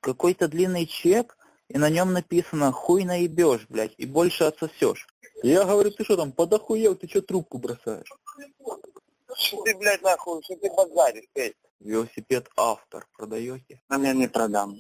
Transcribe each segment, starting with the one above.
какой-то длинный чек, и на нем написано «хуй наебешь, блядь, и больше отсосешь». Я говорю, ты что там, подохуел, ты что трубку бросаешь? Что ты, блядь, нахуй, что ты базаришь, блядь? Велосипед «Автор» продаете? А я не продам.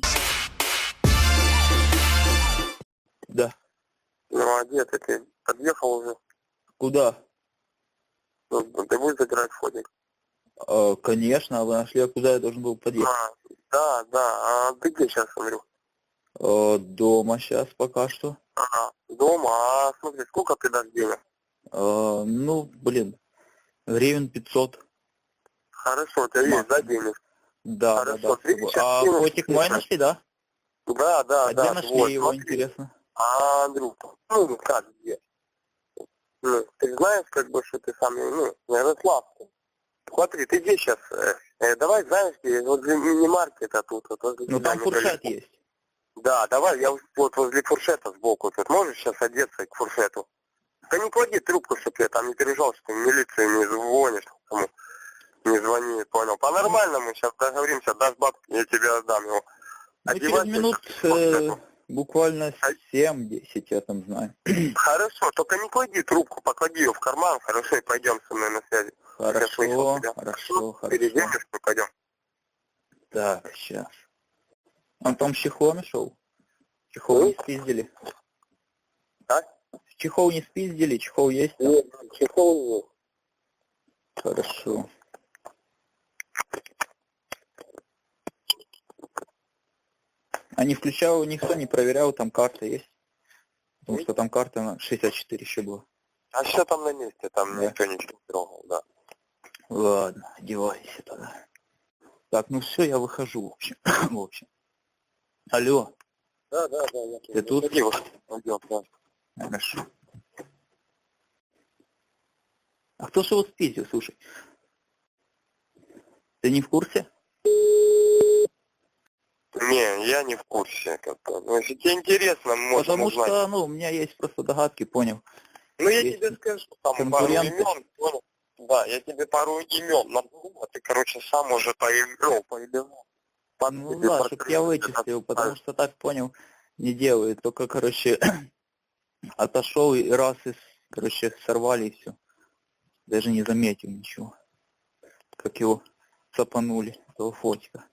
Да. Ну, а где ты подъехал уже? Куда? Ну, ты будешь забирать фотик? Конечно, а вы нашли, а куда я должен был подъехать? Да, а ты где сейчас, Андрюх? Дома сейчас пока что. Дома, а смотри, сколько ты дашь денег? Ну, блин, гривен 500. Хорошо, у тебя есть, да, денег? Да, Хорошо, да, да. А фотик мой нашли, да? Да, А где нашли вот, его, смотри. интересно? Андрюх, ну, как где? Ну, ты знаешь, как бы, что ты сам, ну, Ярославский. Смотри, ты где сейчас? Давай, знаешь, где, возле мини-маркета тут, вот возле Ну, тебя там фуршет недалеко. есть. Да, давай, я вот возле фуршета сбоку тут. Можешь сейчас одеться к фуршету? Да не клади трубку, чтобы я там не переживал, что в милицию не звонишь, кому не звони, понял. По-нормальному сейчас договоримся, дашь бабки, я тебе отдам его. Ну, через минут буквально 7-10, я там знаю. Хорошо, только не клади трубку, поклади ее в карман, хорошо, и пойдем со мной на связи. Хорошо. Переедешь, мы пойдем. Так, сейчас. Он там с чехлом шел? Чехол не спиздили? А? Чехол не спиздили? Чехол есть там? Нет, чехол нет. Хорошо. А не включал, никто не проверял, там карта есть? Потому что там карта на 64 еще была. А все там на месте, там да. никто ничего не трогал, да. Ладно, одевайся тогда. Так, ну все, я выхожу, в общем. Алло. Да, Ты тут? Пойдем, да. Хорошо. А кто же его спиздил, слушай? Ты не в курсе? Не, я не в курсе. Ну, если тебе интересно, можно Потому узнать. что, ну, у меня есть просто догадки, понял. Ну, я есть тебе скажу, там пару имен, понял? Да, я тебе пару имен наберу, а ты, короче, сам уже по именам. Ну да, чтоб я вычислил, потому что так, понял, не делают. Только, короче, отошел и раз, и, короче, сорвали и все. Даже не заметил ничего. Как его цапанули, этого фотика.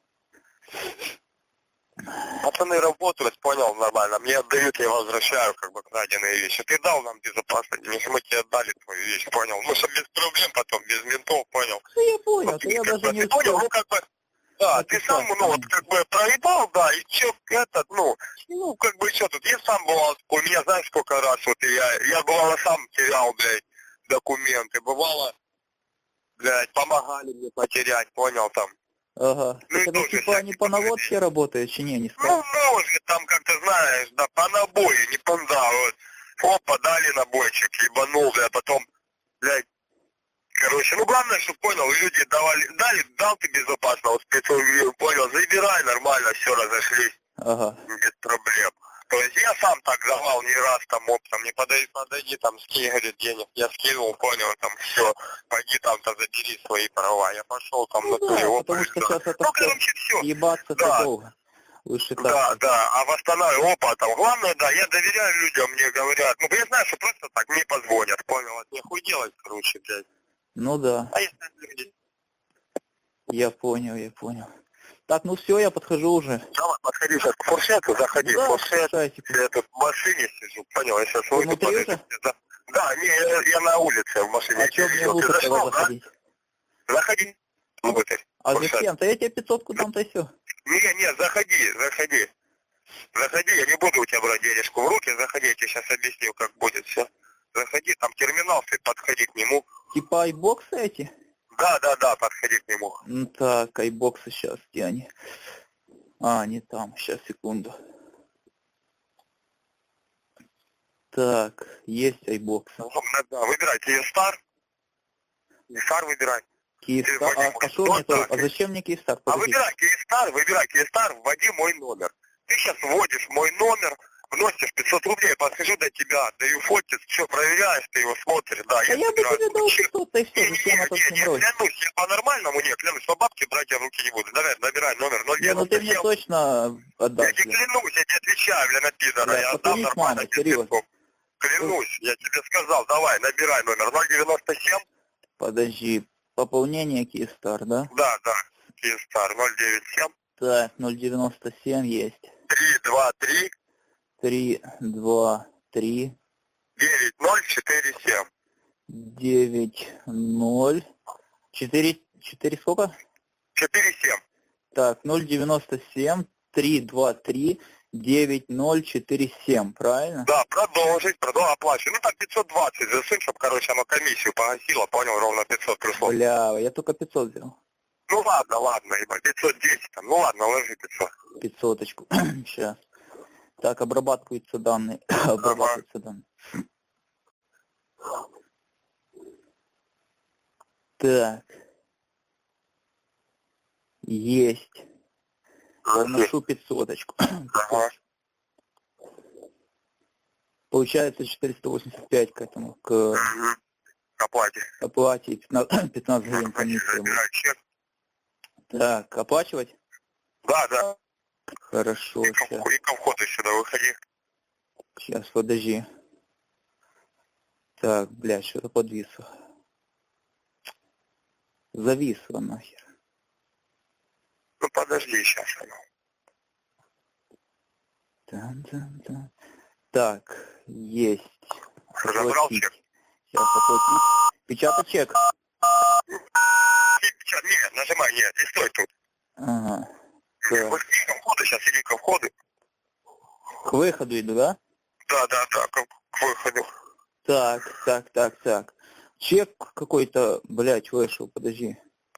Пацаны работают, понял, нормально. Мне отдают, я возвращаю, как бы, краденые вещи. Ты дал нам безопасно, если мы тебе отдали твою вещь, понял? Ну, чтобы без проблем потом, без ментов, понял? Ну, я понял, вот, я даже не успел. Понял, ну, как бы, да, ты сам, ну, вот, как бы, проебал, да, и чё, этот, ну, как бы, что тут, я сам бывал, у меня, знаешь, сколько раз, вот, я бывало, сам терял, блядь, документы, бывало, блядь, помогали мне потерять, понял, там. Ага. Ну, это типа они по наводке работают, чи не скажешь? Ну, может, там, как ты знаешь, да, по набою, не да, вот. Опа, дали набойчик, ебанул, а потом, блядь, короче, ну, главное, чтобы понял, люди дал ты безопасно, вот спецовью, понял, забирай нормально, все, разошлись. Ага. Без проблем. То есть я сам так давал не раз там оптом, не подойди там, скинь, говорит, денег, я скинул, понял, там, все, пойди там-то забери свои права, я пошел там на твоего, потому что сейчас это ну, короче, все. Ебаться да. Долго. Лучше так. Да, а восстанавливай, опа, там, главное, да, я доверяю людям, мне говорят, ну, я знаю, что просто так мне позвонят, понял, от нехуй делать, короче, блядь. Ну да. А если люди? Я понял. Так, ну все, я подхожу уже. Давай, подходи сейчас к фуршету, заходи в фуршет. Я тут в машине сижу, понял, я сейчас выйду, подойду. Да, не, я на улице в машине. А что мне лучше тогда заходить? Заходи внутрь. А зачем-то? Я тебе 500 дам-то и все. Не, заходи. Заходи, я не буду у тебя брать денежку в руки, заходи, я тебе сейчас объясню, как будет все. Заходи, там терминал, ты подходи к нему. Типа айбоксы эти? Да, подходи к нему. Ну так, айбоксы сейчас, где они? А, не там, сейчас, секунду. Так, есть айбоксы. Да, выбирай, Киевстар. Киевстар выбирай. Киевстар, а что мне то? А зачем мне Киевстар? А выбирай Киевстар, вводи мой номер. Ты сейчас вводишь мой номер, вносишь 500 рублей, подхожу до тебя, даю фотки, все проверяешь, ты его смотришь, да. Да я бы тебе дал 500, и все, зачем это с Не, ним брать? клянусь, я по-нормальному, не, клянусь, по бабке брать я в руки не буду. Давай, набирай номер Не, ну ты мне 097. точно Я отдашь. тебе клянусь, я тебе отвечаю, бля, на пидора, Бля, я позвони отдам с мамой, нормально без серьезно. песков. Клянусь, я тебе сказал, давай, набирай номер 097. Подожди, пополнение Киевстар, да? Да, Киевстар 097. Так, 097 есть. 323 323 9047. 90 4 сколько? 47. Так, 097 323 9047, правильно? Да, продолжить, оплачивай. Ну так 520 засунь, чтобы, короче, оно комиссию погасило, понял, ровно 500 пришло. Бля, я только 500 взял. Ну ладно, ебать, 510 там, ну ладно, ложи 500. 500-очку. Сейчас. Так, обрабатываются данные. Обрабатываются данные. Так. Есть. Вношу 500-очку. Ага. Получается 485 к этому, к Угу. Оплате. оплате. 15 гривен комиссия будет. Забирай чек. Так, оплачивать? Да. Хорошо, И сейчас. ко входу сюда выходи. Сейчас, подожди. Так, блядь, что-то подвисло. Зависло нахер. Ну подожди, сейчас оно. Тан-тан-тан. Так, есть. Забрал Оплатить. чек? Сейчас оплатить. Печатать чек. Нет, нажимай, нет, не стой тут. Ага. Иди Так. ко входу, сейчас иди ко входу. К выходу иду, да? Да, к выходу. Так. Чек какой-то, блядь, вышел, подожди.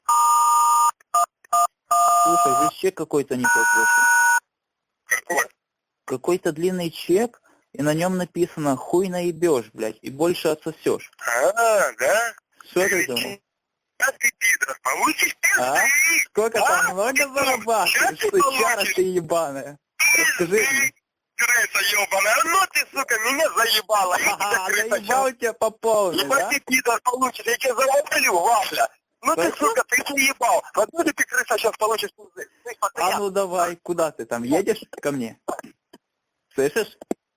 Слушай, здесь чек какой-то не тот вышел. Какой? Какой-то длинный чек, и на нем написано «Хуй наебешь, блядь, и больше отсосешь». Да? Что ты думал? А ты, пидор, получишь А? пизды? Сколько там много зарабатываешь, сучара ты ебаная? Расскажи мне. Крыса ебаная, ну ты, сука, меня заебала. Ага, заебал тебя по полной, да? Ебать ты, пидор, получишь, я тебя завалю, вафля. Ну ты, сука, ты заебал. Откуда ты, крыса, сейчас получишь пизды? Ты А постоянно. ну давай, куда ты там, едешь ко мне? Слышишь?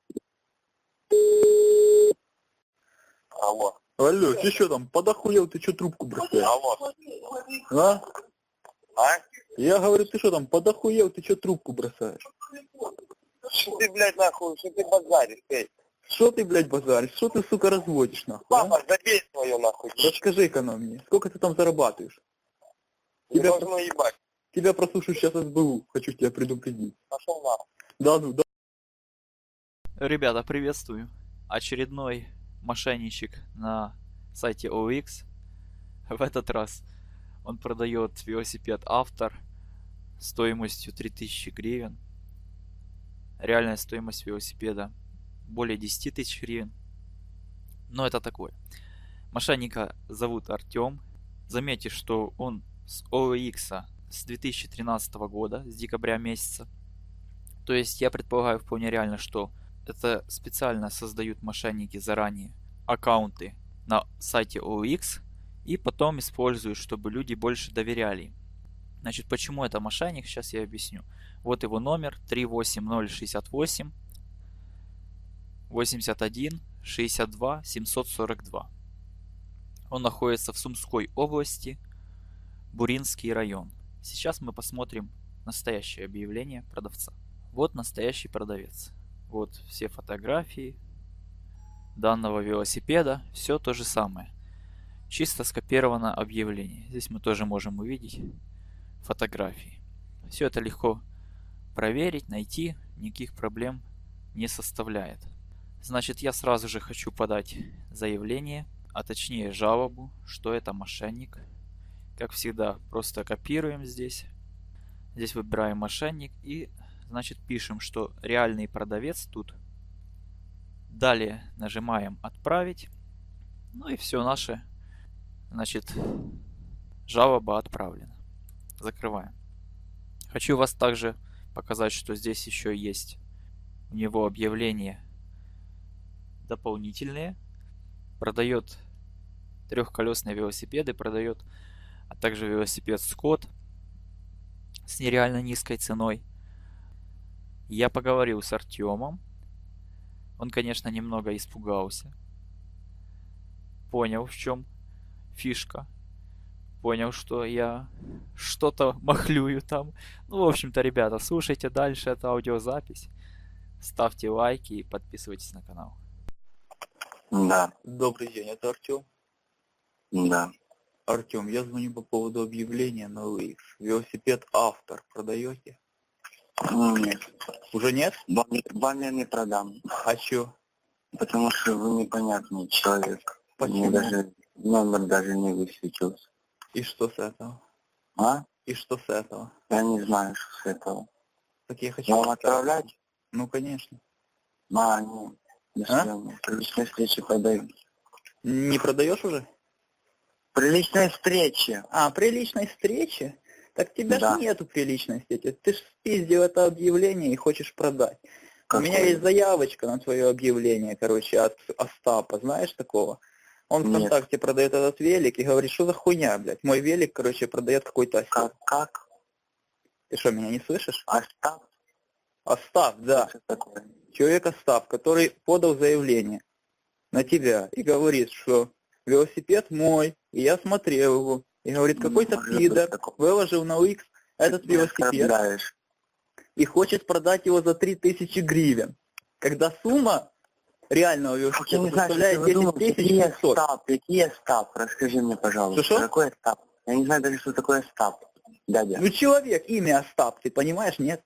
Алло. Алло, ты что там, подохуел, ты что трубку бросаешь? Алло. А? А? Я говорю, ты что там, подохуел, ты что трубку бросаешь? Что ты, блядь, нахуй, что ты базаришь, эй? Что ты, блядь, базаришь? Что ты, сука, разводишь, нахуй, а? Папа, забей свою, нахуй. Расскажи-ка нам мне, сколько ты там зарабатываешь? Не Тебя, должно ебать. тебя прослушаю сейчас СБУ, хочу тебя предупредить. Пошел нахуй. Да ну, да. Ребята, приветствую. Очередной мошенничек на сайте OX. В этот раз он продает велосипед Автор стоимостью 3000 гривен. Реальная стоимость велосипеда более 10 тысяч гривен. Но это такое. Мошенника зовут Артем. Заметьте, что он с OX с 2013 года, с декабря месяца. То есть я предполагаю вполне реально, что это специально создают мошенники заранее аккаунты на сайте OX и потом используют, чтобы люди больше доверяли им. Значит, почему это мошенник, сейчас я объясню. Вот его номер 38068 81 62 742. Он находится в Сумской области, Буринский район. Сейчас мы посмотрим настоящее объявление продавца. Вот настоящий продавец. Вот все фотографии данного велосипеда. Все то же самое. Чисто скопировано объявление. Здесь мы тоже можем увидеть фотографии. Все это легко проверить, найти. Никаких проблем не составляет. Значит, я сразу же хочу подать заявление, а точнее жалобу, что это мошенник. Как всегда, просто копируем здесь. Здесь выбираем мошенник и, значит, пишем, что реальный продавец тут. Далее нажимаем «Отправить». Ну и все, наше, значит, жалоба отправлена. Закрываем. Хочу вас также показать, что здесь еще есть У него объявления дополнительные. Продает трехколесные велосипеды, продает, а также велосипед Scott с нереально низкой ценой. Я поговорил с Артемом. Он, конечно, немного испугался. Понял, в чем фишка. Понял, что я что-то махлюю там. Ну, в общем-то, ребята, слушайте дальше эту аудиозапись. Ставьте лайки и подписывайтесь на канал. Да, Добрый день, это Артем. да. Артем, я звоню по поводу объявления на OLX. Велосипед Автор продаете? Нет, Уже нет? вам я не продам, А чё? потому что вы непонятный человек. Почему? Мне даже номер даже не высветился. И что с этого? А? И что с этого? Я не знаю, что с этого. Так я хочу... Вам отправлять? Ну, конечно. Нет. До А? свидания. При личной встрече продаю. Не продаешь уже? При личной встрече. А, при личной встрече? Так тебя Да. же нету при личной встрече. Ты ж спиздил это объявление и хочешь продать. У меня Какое? есть заявочка на твое объявление, короче, от Остапа. Знаешь такого? Он Нет. ВКонтакте продает этот велик и говорит, что за хуйня, блядь. Мой велик, короче, продает какой-то Остап. Как? Ты что, меня не слышишь? Остап? Остап, да. Что такое? Человек Остап, который подал заявление на тебя и говорит, что велосипед мой, и я смотрел его. И говорит, какой-то Может быть пидор такое. выложил на OLX этот Ты меня велосипед оскорбляешь. и хочет продать его за 3000 гривен. Когда сумма реального Я велосипеда не знаю, что составляет вы 10 думаете. тысяч 500. Какие Остап? Расскажи мне, пожалуйста. Что-что? Какой Остап? Я не знаю даже, что такое Остап. Дядя. Ну человек, имя Остап, ты понимаешь, нет?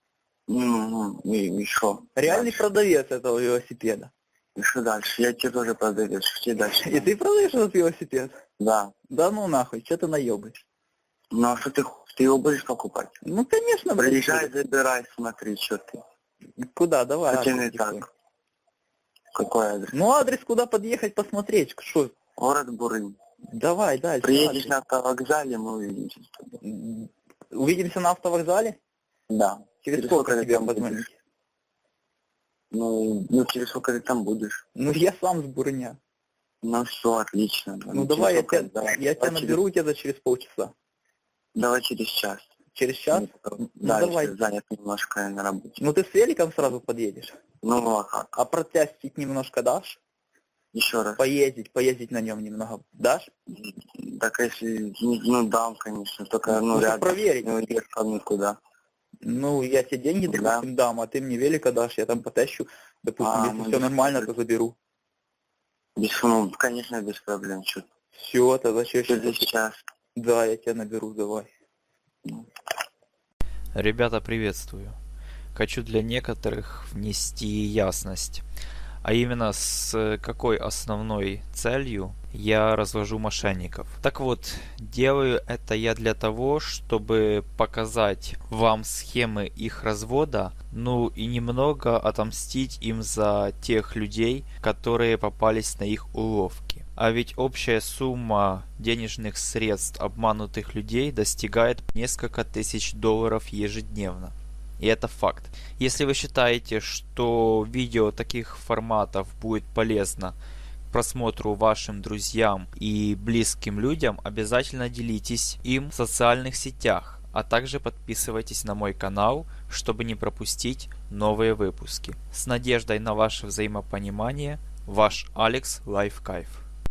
И что? Реальный Дальше? продавец этого велосипеда. И что дальше? Я тебе тоже продавец. Что дальше? И ты продаешь этот велосипед? Да. Да ну нахуй, что ты наебаешь? Ну а что ты его будешь покупать? Ну конечно, блядь. Приезжай, забирай, смотри, что ты. Куда, давай. Что тебе адрес не диктуй. так? Какой адрес? Ну адрес, куда подъехать, посмотреть, что? Город Бурынь. Давай дальше. Приедешь адрес. на автовокзале, мы увидимся с тобой. Увидимся на автовокзале? Да. Через сколько ты тебе там позвонить? будешь? Ну, через сколько ты там будешь? Ну я сам с Бурня. Ну все, отлично. Ну давай, я тебя Давай наберу где-то через полчаса. Давай через час. Через час? Да, давай. я занят немножко на работе. Ну ты с великом сразу подъедешь. Ну а как? А протестить немножко дашь? Еще раз. Поездить на нем немного дашь? Так если, ну дам, конечно, только Нужно рядом. проверить. Не уехал никуда. Ну, я тебе деньги, допустим, дам, а ты мне велика дашь, я там потащу. Допустим, если ну, все нормально, то заберу. Ну, конечно, без проблем. Что Все, тогда через час. Да, я тебя наберу, давай. Ребята, приветствую. Хочу для некоторых внести ясность. А именно, с какой основной целью я развожу мошенников. Так вот, делаю это я для того, чтобы показать вам схемы их развода, ну и немного отомстить им за тех людей, которые попались на их уловки. А ведь общая сумма денежных средств обманутых людей достигает несколько тысяч долларов ежедневно. И это факт. Если вы считаете, что видео таких форматов будет полезно к просмотру вашим друзьям и близким людям, обязательно делитесь им в социальных сетях, а также подписывайтесь на мой канал, чтобы не пропустить новые выпуски. С надеждой на ваше взаимопонимание, ваш Алекс Лайфкайф.